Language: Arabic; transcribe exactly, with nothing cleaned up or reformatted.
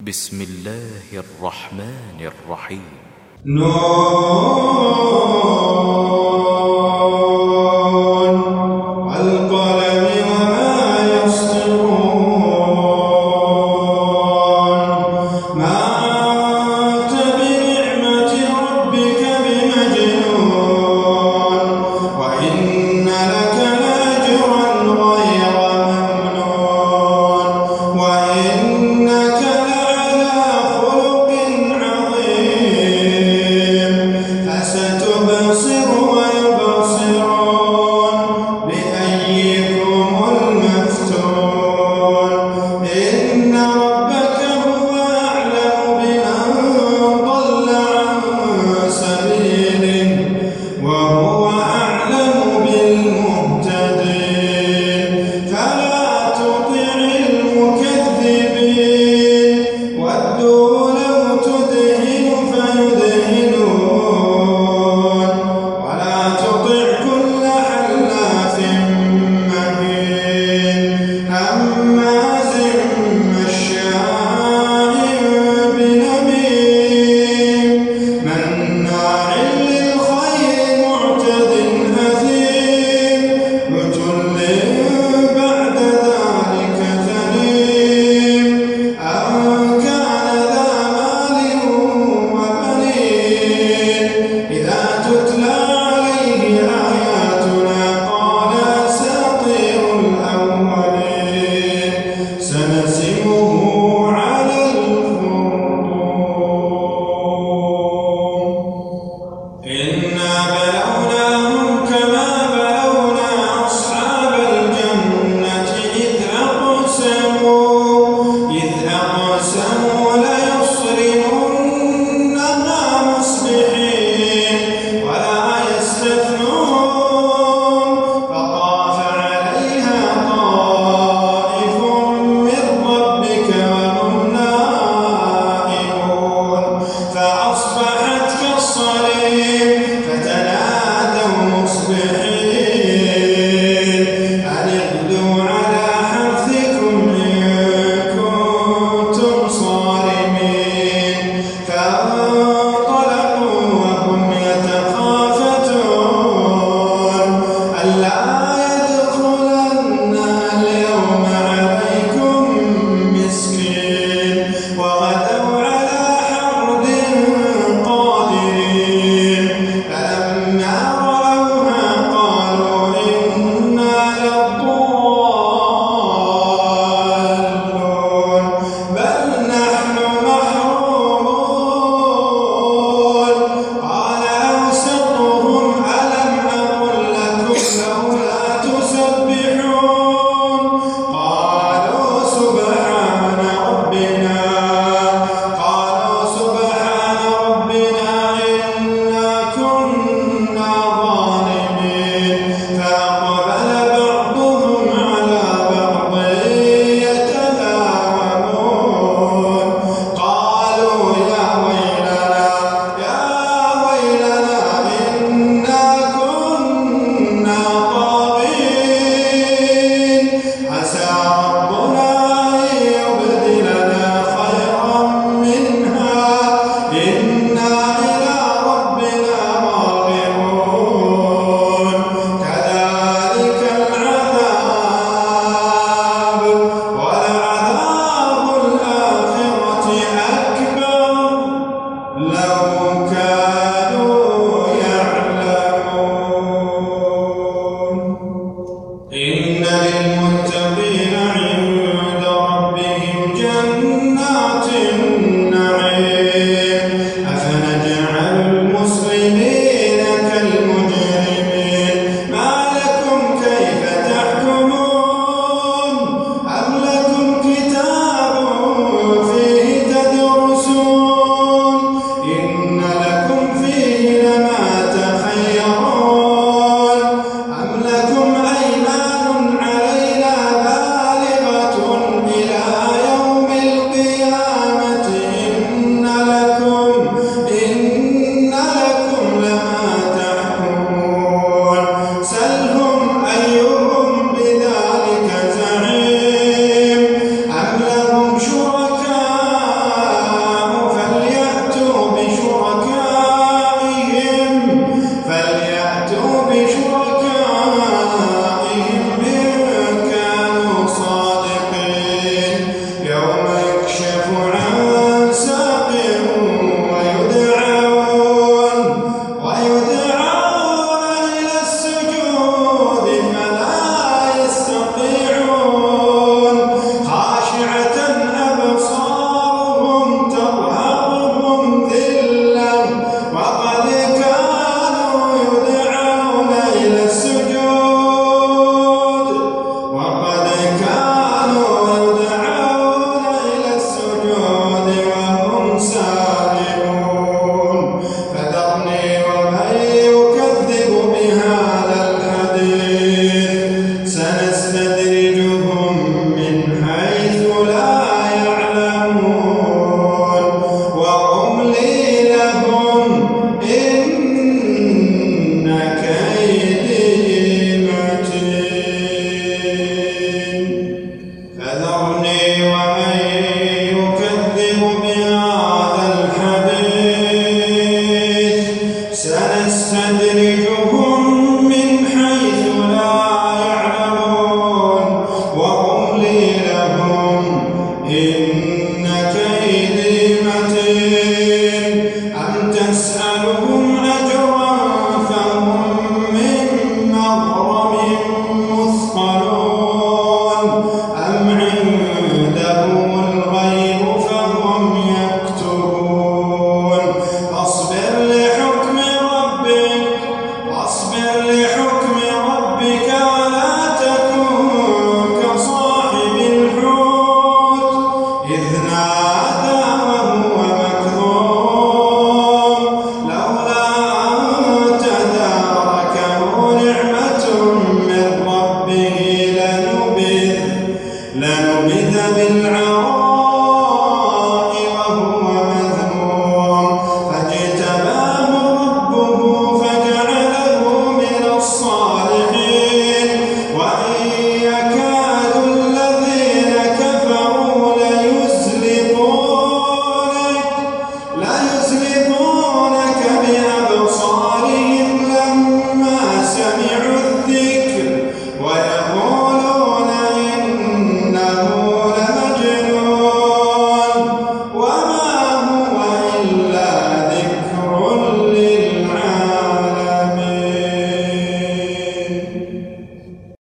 بسم الله الرحمن الرحيم. نون والقلم وما يسطرون ما أنت بنعمة ربك بمجنون وإن لك لأجرا غير ممنون وإنك لعلى خلق عظيم فستبصر ويبصرون بأيكم المفتون إن ربك هو أعلم بمن ضل عن سبيله وهو أعلم بالمهتدين فلا تطع المكذبين ودوا لو تدهن فيدهنون ولا تطع كل حلاف مهين هماز مشاء بنميم مناع للخير معتد أثيم عتل بعد ذلك زنيم أن كان ذا مال وبنين إذا تتلى عليه آياتنا قال أساطير الأولين سنسمه على الخرطوم إنا بلوناهم كما بلونا أصحاب الجنة إذ أقسموا إذ أقسموا ليصرمنها مصبحين ولا يستثنون فطاف عليها طائف من ربك وهم نائمون فأصبحت كالصريم فتنادوا مصبحين أن اغدوا على حرثكم إن كنتم صارمين فانطلقوا وهم يتخافتون ألا يدخلنها اليوم عليكم مسكين وغدا